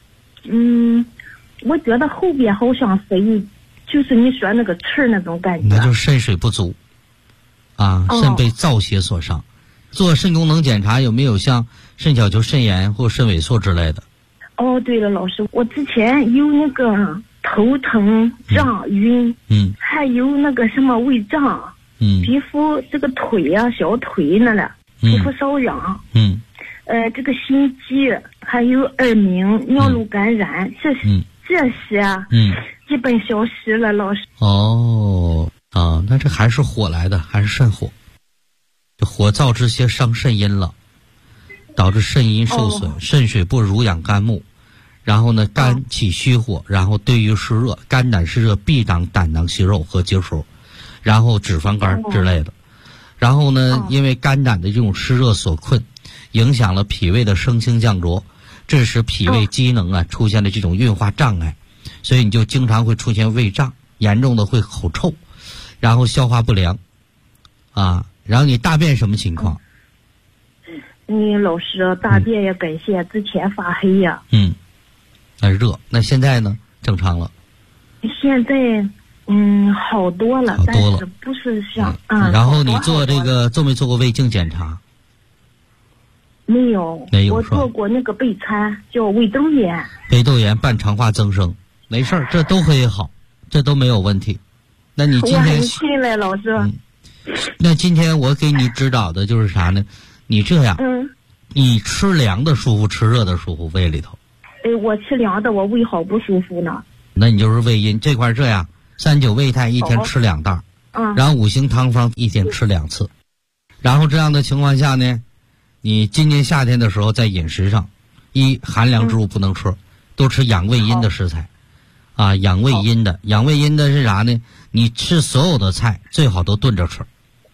我觉得后边好像是有，就是你说那个刺儿那种感觉。 那就是肾水不足，肾被燥邪所伤。做肾功能检查有没有像肾小球肾炎或肾萎缩之类的？ 对了，老师，我之前有那个头疼、胀、晕，还有那个什么胃胀，皮肤这个腿啊、小腿那了，皮肤瘙痒，这个心悸，还有耳鸣、尿路感染，这些基本消失了，老师。 那这还是火来的，还是肾火，这火燥之邪伤肾阴了，导致肾阴受损，肾水不濡养肝木，然后呢肝起虚火，然后对于湿热，肝胆湿热必长胆囊息肉和结石，然后脂肪肝之类的。然后呢因为肝胆的这种湿热所困，影响了脾胃的升清降浊，致使脾胃机能出现了这种运化障碍，所以你就经常会出现胃胀，严重的会口臭，然后消化不良然后你大便什么情况？ 老师，大便也跟之前发黑呀。 那热，那现在呢？正常了。 现在好多了，但是不是像然后你做没做过胃镜检查？ 没有，我做过那个备餐，叫胃窦炎。 胃窦炎伴肠化增生，没事儿，这都可以好，这都没有问题。那你今天我很信赖老师。 那今天我给你指导的就是啥呢？你这样，你吃凉的舒服，吃热的舒服，胃里头。 我吃凉的，我胃好不舒服呢。 那你就是胃阴这块这样，39胃泰一天吃2袋，然后5行汤方一天吃2次，然后这样的情况下呢，你今年夏天的时候在饮食上，寒凉之物不能吃，多吃养胃阴的食材，养胃阴的。养胃阴的是啥呢？你吃所有的菜最好都炖着吃。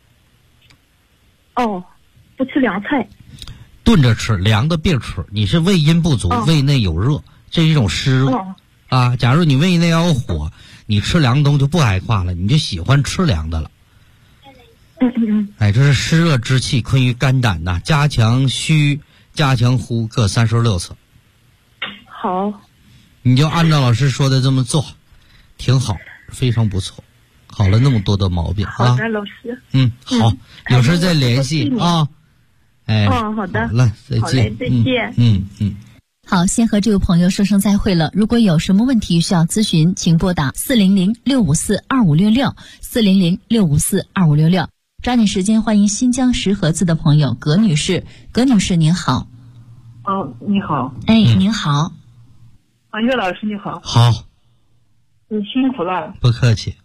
不吃凉菜。 炖着吃，凉的别吃。你是胃阴不足，胃内有热，这是一种湿热假如你胃内要有火，你吃凉的东西就不挨夸了，你就喜欢吃凉的了。这是湿热之气困于肝胆加强加强呼各36次。 好， 你就按照老师说的这么做，挺好，非常不错，好了那么多的毛病啊。 好的，老师。 好，有事再联系啊。哎， 好的， 好了，再见。 好嘞，再见。 好，先和这位朋友说声再会了。如果有什么问题需要咨询，请拨打400-654-2566，400-654-2566。抓紧时间，欢迎新疆石河子的朋友葛女士。葛女士您好。 你好。 哎，您好。 岳老师你好。 好。 你辛苦了。 不客气。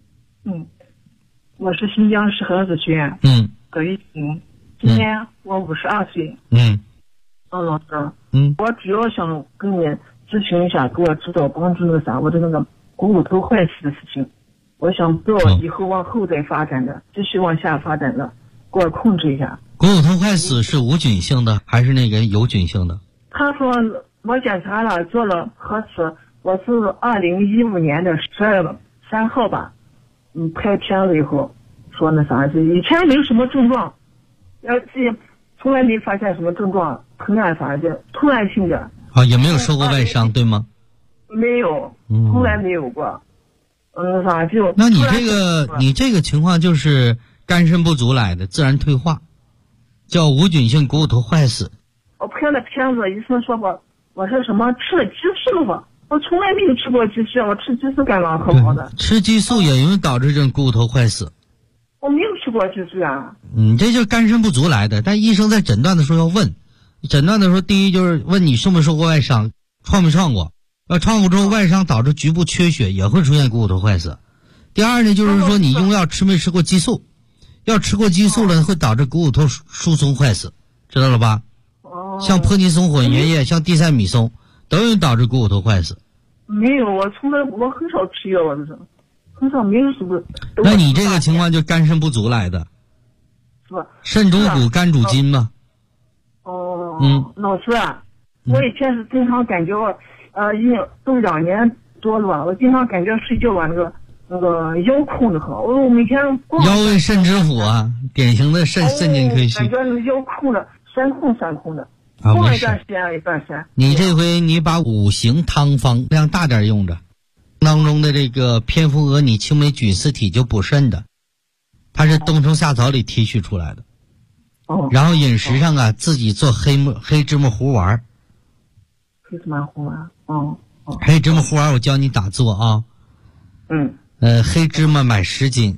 我是新疆石河子学院。葛玉婷。今年我52岁。老师。我主要想跟你咨询一下，给我指导帮助我的那个股骨头坏死的事情。我想不要以后往后再发展的，继续往下发展的，给我控制一下。 股骨头坏死是无菌性的还是那个有菌性的？ 他说我检查了，做了核磁，我是2015年的12月3号吧，拍片了以后说以前没有什么症状，从来没发现什么症状，突然性的。 也没有受过外伤对吗？ 没有，从来没有过。 那你这个情况就是肝肾不足来的自然退化，叫无菌性股骨头坏死。 我拍了片子，医生说我是什么吃了激素吧？我从来没有吃过激素，我吃激素感到很好的。 吃激素也容易导致这种股骨头坏死。 我没有吃过激素啊。 这就是肝肾不足来的。但医生在诊断的时候要问，诊断的时候第一就是问你受没受过外伤，创没创过。要创过之后外伤导致局部缺血，也会出现股骨头坏死。第二呢，就是说你用药吃没吃过激素，要吃过激素了会导致股骨头疏松坏死，知道了吧？像泼尼松混元液，像地塞米松都有导致股骨头坏死。 没有，我很少吃药，我就是很少，没有什么。 那你这个情况就肝肾不足来的， 是吧？ 肾主骨，肝主筋嘛。 老师啊，我以前是经常感觉都2年多了吧，我经常感觉睡觉把那个腰控的很，我每天腰为肾之府啊，典型的肾经亏虚。 感觉那个腰控的酸控的，控了一段时间。 你这回你把5行汤方量大点用着，当中的这个蝙蝠蛾拟青霉菌丝体就补肾的，它是冬虫夏草里提取出来的。然后饮食上自己做黑芝麻糊丸。 黑芝麻糊丸。 黑芝麻糊丸我教你咋做啊。黑芝麻买10斤。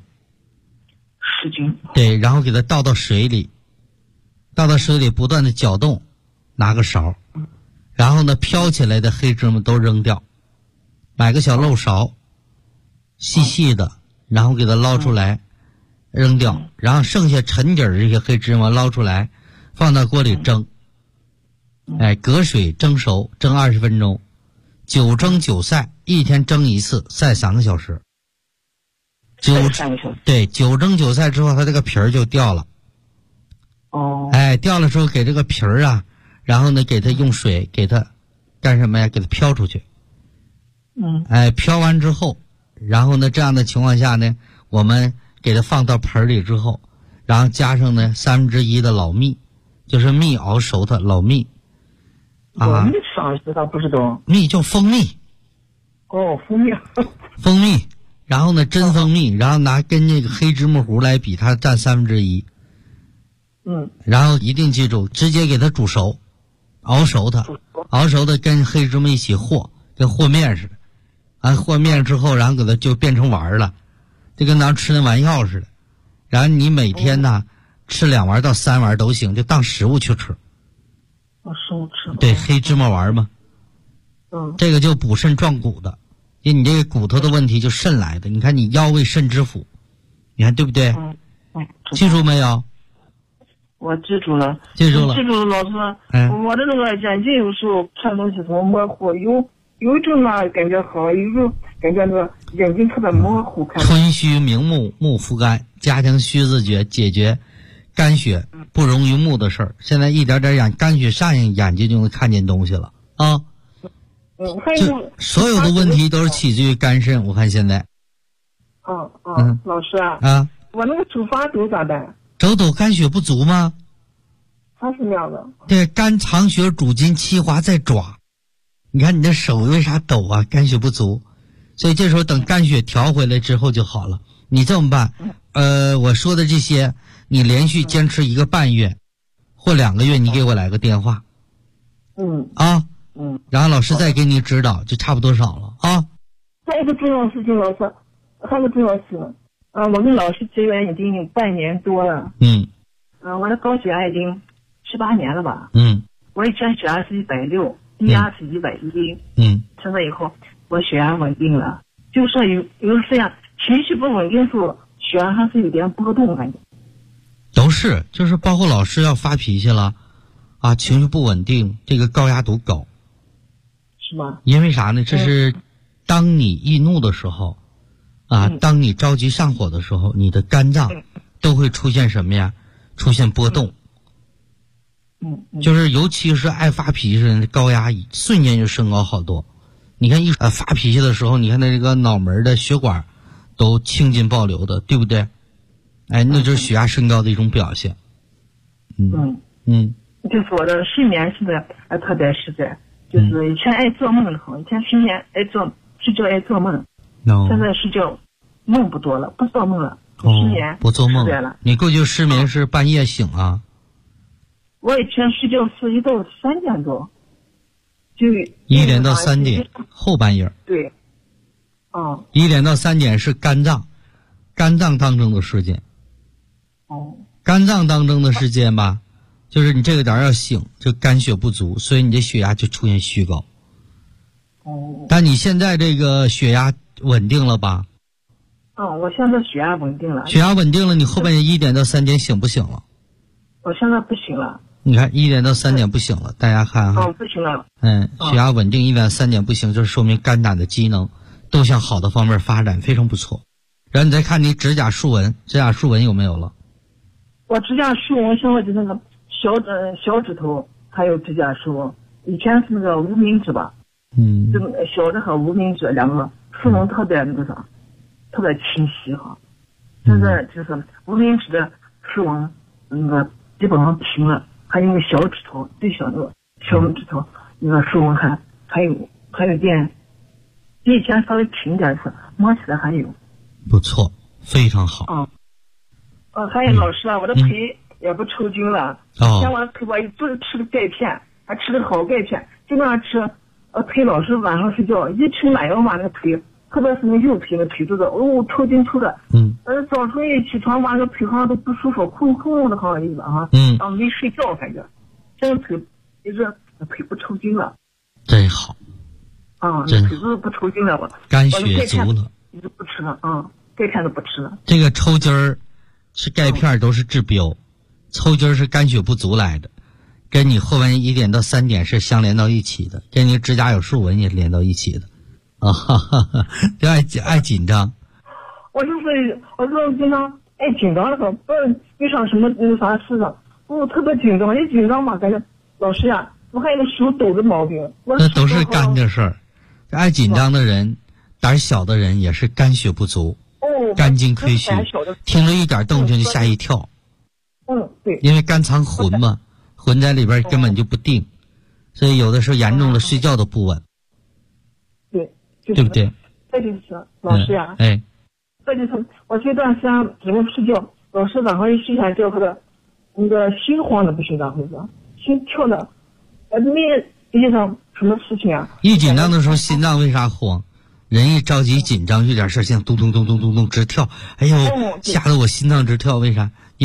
10斤。 对，然后给它倒到水里不断的搅动，拿个勺，然后呢飘起来的黑芝麻都扔掉，买个小漏勺，细细的，然后给它捞出来扔掉，然后剩下沉底儿这些黑芝麻捞出来放到锅里蒸，隔水蒸熟，蒸20分钟，9蒸9晒，1天蒸1次，晒3个小时。对，9蒸9晒之后它这个皮儿就掉了。掉了之后给这个皮儿然后呢给它用水给它干什么呀？给它飘出去。飘完之后，然后呢这样的情况下呢，我们给它放到盆里之后，然后加上呢1/3的老蜜，就是蜜熬熟的老蜜。 蜜啥知道不知道？ 蜜叫蜂蜜。蜂蜜，然后呢真蜂蜜，然后拿跟那个黑芝麻糊来比，它占1/3。然后一定记住，直接给它煮熟，熬熟的跟黑芝麻一起和，跟和面似的。和面之后，然后给它就变成丸了，就跟咱吃那丸药似的。然后你每天吃2丸到3丸都行，就当食物去吃。 食物吃。 对，黑芝麻丸嘛。这个就补肾壮骨的，因为你这个骨头的问题就肾来的。你看你腰为肾之府，你看对不对？记住没有？ 我记住了，老师。我的那个眼睛有时候看东西怎么模糊，有一阵感觉好，有时候感觉那个眼睛特别模糊。 春虚明目，目复肝，加强虚字诀，解决肝血不溶于目的事儿。现在一点点肝血上应，眼睛就能看见东西了啊。就所有的问题都是起自于肝肾，我看现在。 老师我那个手发抖咋办？ 手抖肝血不足吗？ 它是那样的。 对，肝藏血主筋，气滑在爪。你看你的手为啥抖啊？肝血不足，所以这时候等肝血调回来之后就好了。你这么办，我说的这些，你连续坚持1个半月或2个月，你给我来个电话。然后老师再给你指导，就差不多少了啊。 还有一个重要事情，老师，还有个重要事，我跟老师结缘已经有半年多了。我的高血压已经18年了吧。我以前血压是160，低压是110。现在以后我血压稳定了，就说有时呀情绪不稳定的时候，血压还是有点波动感觉。 都是，就是包括老师要发脾气了，情绪不稳定，这个高压度高。 是吗？ 因为啥呢？这是当你易怒的时候，当你着急上火的时候，你的肝脏都会出现什么呀？出现波动。就是尤其是爱发脾气的人，高压瞬间就升高好多。你看发脾气的时候，你看他这个脑门的血管都青筋暴流的，对不对？那就是血压升高的一种表现。 就是我的睡眠现在特别实在，就是以前爱做梦的很，以前睡眠睡觉爱做梦，现在睡觉梦不多了，不做梦了，失眠不做梦了。 你过去失眠是半夜醒啊？ 我以前睡觉是1到3点多，就 1点到3点后半夜。 对 ，1点到3点是肝脏当中的时间。肝脏当中的时间吧，就是你这个点要醒，就肝血不足，所以你的血压就出现虚高。但你现在这个血压稳定了吧？ 我现在血压稳定了。 血压稳定了，你后半夜1点到3点醒不醒了？ 我现在不行了。 你看1点到3点不行了，大家看哈。 不行了。 血压稳定1点3点不行，就是说明肝胆的机能都向好的方面发展，非常不错。然后你再看你指甲竖纹有没有了？ 我指甲竖纹现在就那个小指头还有指甲竖纹，以前是那个无名指吧。这个小指和无名指2个竖纹特别特别清晰哈。现在就是无名指的竖纹那个基本上平了，还有那个小指头最小的小指头那个竖纹还有点比以前稍微平点是摸起来还有。 不错，非常好。 还有老师我的腿也不抽筋了。以前我的腿我就是吃的钙片，还吃的好钙片，经常吃。腿老是晚上睡觉一吃奶油嘛，那个腿，特别是那右腿的腿就是抽筋抽的。早晨一起床晚上腿好像都不舒服，空空的好像一样没睡觉感觉。现在腿一直腿不抽筋了。 真好。 腿都不抽筋了，我肝血足了。 一直不吃了钙片都不吃了。 这个抽筋儿吃钙片都是治标，抽筋儿是肝血不足来的，跟你后半夜1点到3点是相连到一起的，跟你指甲有竖纹也连到一起的。就爱紧张。 我经常爱紧张的时候，不是遇上什么啥事了，我特别紧张，一紧张嘛，感觉老师呀，我还有个手抖的毛病。 那都是肝的事儿。爱紧张的人，胆小的人也是肝血不足。肝经亏虚，听了一点动静就吓一跳。 对。 因为肝藏魂嘛，魂在里边根本就不定，所以有的时候严重的睡觉都不稳。对不对？ 这就是老师呀。这就是我这段时间怎么睡觉，老师晚上一睡下觉，或者那个心慌的不行，当时心跳的，没遇上什么事情啊。 一紧张的时候，心脏为啥慌？人一着急紧张，有点事像咚咚咚咚咚咚直跳，哎呦，吓得我心脏直跳，为啥？